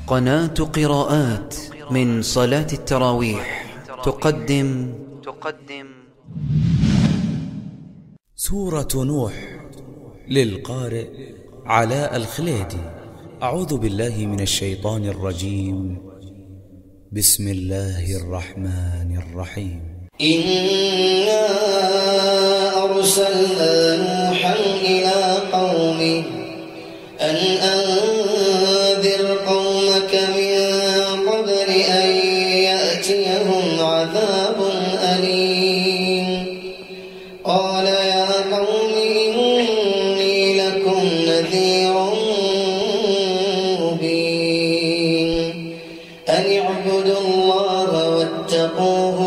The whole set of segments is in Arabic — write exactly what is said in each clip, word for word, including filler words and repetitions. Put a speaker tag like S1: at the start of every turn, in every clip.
S1: قناة قراءات من صلاة التراويح تقدم تقدم
S2: سورة نوح للقارئ علاء الخليدي. أعوذ بالله من الشيطان الرجيم. بسم الله الرحمن الرحيم.
S3: إنا أرسلنا نوحا إلى قومه أن أنذر قومك من قبل أن يأتيهم عذاب أليم. قال يا قوم إني لكم نذير مبين أن اعبدوا الله واتقوه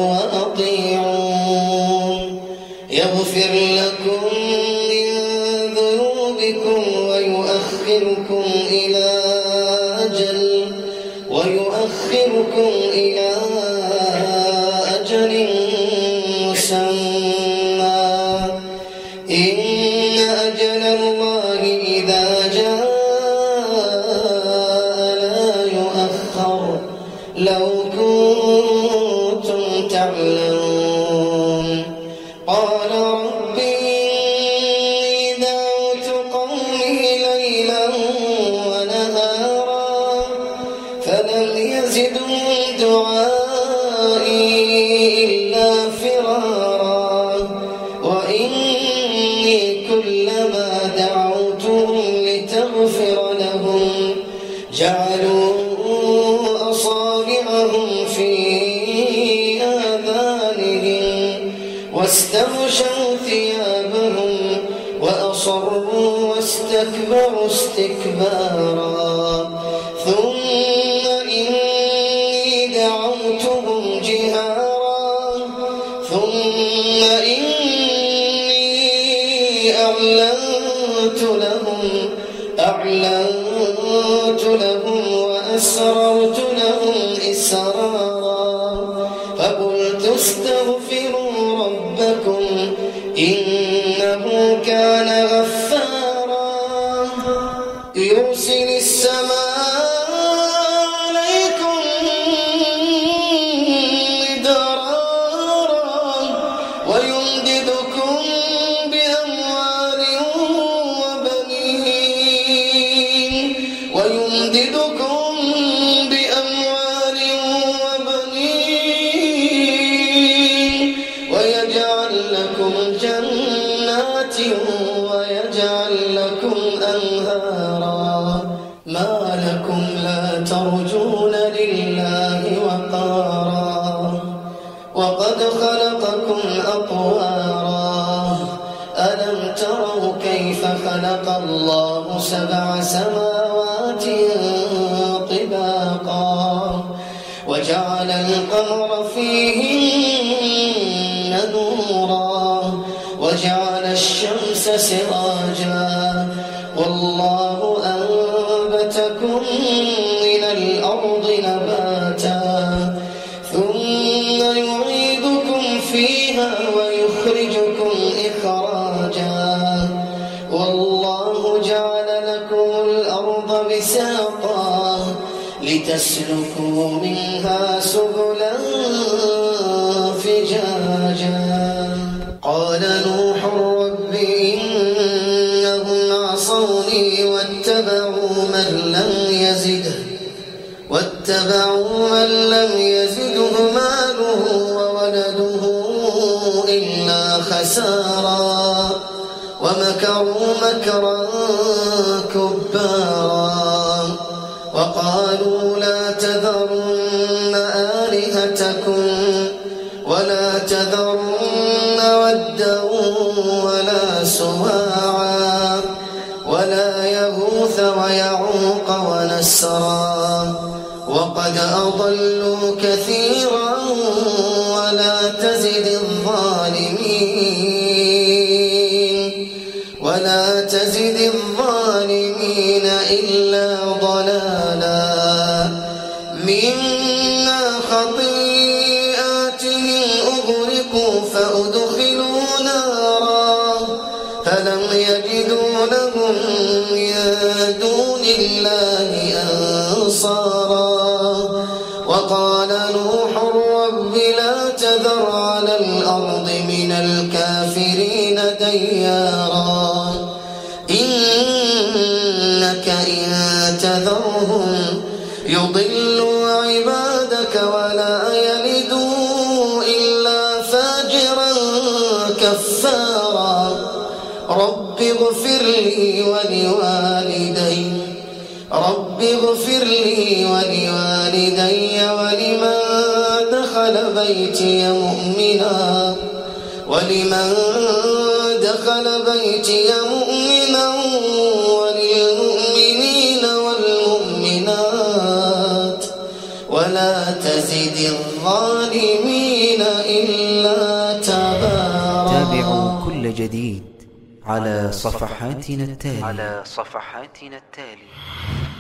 S3: وأطيعون يغفر لكم من ذنوبكم ويؤخركم إلى أجل ويؤخركم إلى أجل مسمى إن أجل الله إذا جاء لا يؤخر لو كنتم تعلمون. قال رب إني دعوت قومي ليلا ونهارا فلم يزدهم دعائي إلا فرارا وإني كلما دعوتهم لتغفر لهم جعلوا أصابعهم في آذانهم واستغشوا ثيابهم وأصروا واستكبروا استكبارا ثم إني دعوتهم جهارا ثم إني أعلنت لهم أعلنت لهم وأسررت لهم إسرارا فقلت استغفروا ربكم إنه كان غفارا يرسل السماء عليكم مدرارا ويمددكم بأموال وبنين ويمددكم بأموال وبنين ويجعل لكم جنات ويجعل لكم أنهارا ما لكم لا ترجون لله وقارا وقد خلقكم أطوارا ألم تروا كيف خلق الله سبع سماوات طباقا وجعل القمر فيهن نورا وجعل الشمس سراجا والله أنبتكم من الأرض نباتا ثم يعيدكم فيها ويخرجكم إخراجا والله جعل لكم الأرض بساطا لتسلكوا منها سبلا فجاجا. قال نوح رب إنهم عصوني واتبعوا من لم يزده واتبعوا من لم يزده ماله وولده إلا خسارا ومكروا مكرا كبارا وقالوا لا تذرن آلهتكم ولا تذرن ودا ولا سواعا ولا يغوث ويعوق ونسرا وقد أضلوا كثيرا ولا تزد الظالمين ولا تزد الظالمين إلا ضلالا مما خطيئاتهم أغرقوا فأدخلوا نارا فلم يجدوا لهم من دون الله أنصارا أبصارا وقال نوح رب لا تذر على الأرض من الكافرين ديارا إنك إن تذرهم يضلوا عبادك ولا يلدوا إلا فاجرا كفارا رب اغفر لي ولوالدي رب اغفر لي ولوالدي ولمن دخل بيتي مؤمنا ولمن دخل بيتي مؤمنا وللمؤمنين والمؤمنات ولا تزد الظالمين إلا تبارا.
S1: تابعوا كل جديد على صفحاتنا التالية على صفحاتنا التالية